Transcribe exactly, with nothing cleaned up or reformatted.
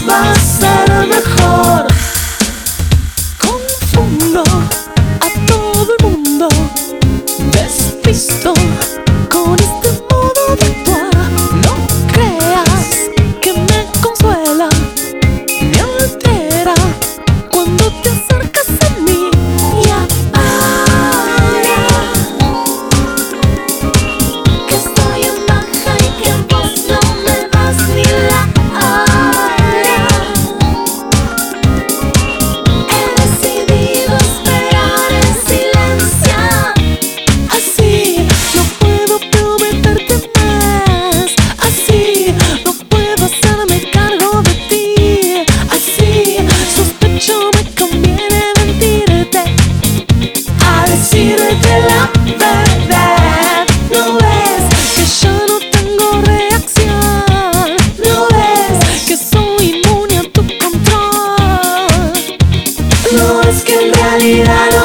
va a ser mejor. Confundo a todo el mundo, despisto con este modo de actuar. No creas que me consuela ni altera cuando te acercas a mí. Y ahora que estoy en baja y que vos no me das ni la hora, he decidido esperar en silencio. Así no puedo prometerte más, así no puedo hacerme cargo de ti, así sospecho me conviene mentirte a decirte la verdad. No ves que yo no tengo reacción, no ves que soy inmune a tu control, no es que en realidad